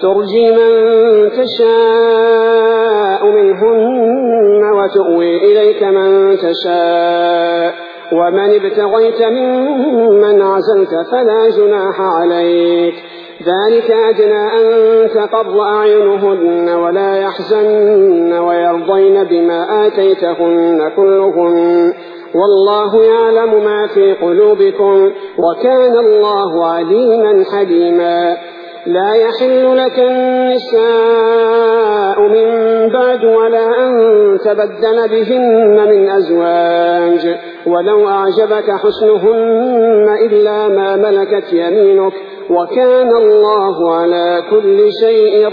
ترجي من تشاء منهن وتؤوي إليك من تشاء ومن ابتغيت ممن عزلت فلا جناح عليك ذلك أدنى أن تقر أعينهن ولا يحزن ويرضين بما آتيتهن كلهن والله يعلم ما في قلوبكم وكان الله عليما حليما لا يحل لك النساء من بعد ولا أن تبدل بهن من أزواج ولو أعجبك حسنهن إلا ما ملكت يمينك وكان الله على كل شيء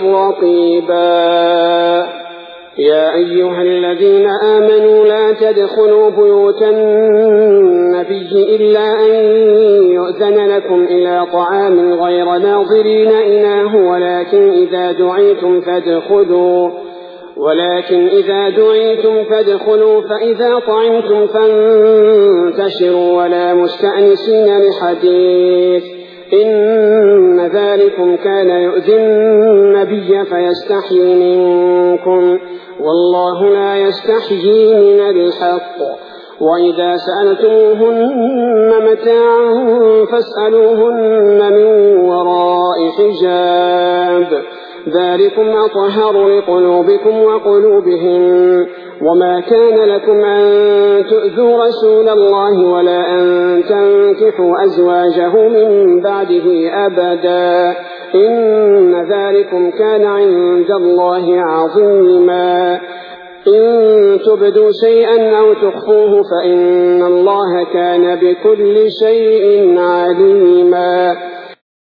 رقيبا يا أيها الذين آمنوا لا تدخلوا بيوت النبي إلا أن يؤذن لكم إلى طعام غير ناظرين إناه ولكن إذا دعيتم فادخلوا فإذا طعمتم فانتشروا ولا مستأنسين لحديث إن ذلكم كان يؤذي النبي فيستحيي منكم والله لا يستحيي من الحق وإذا سألتموهن متاعا فاسألوهن من وراء حجاب ذلكم أطهر لقلوبكم وقلوبهم وما كان لكم أن تؤذوا رسول الله ولا أن تنكحوا أزواجه من بعده أبدا إن ذلكم كان عند الله عظيما إن تبدوا شيئا أو تخفوه فإن الله كان بكل شيء عليما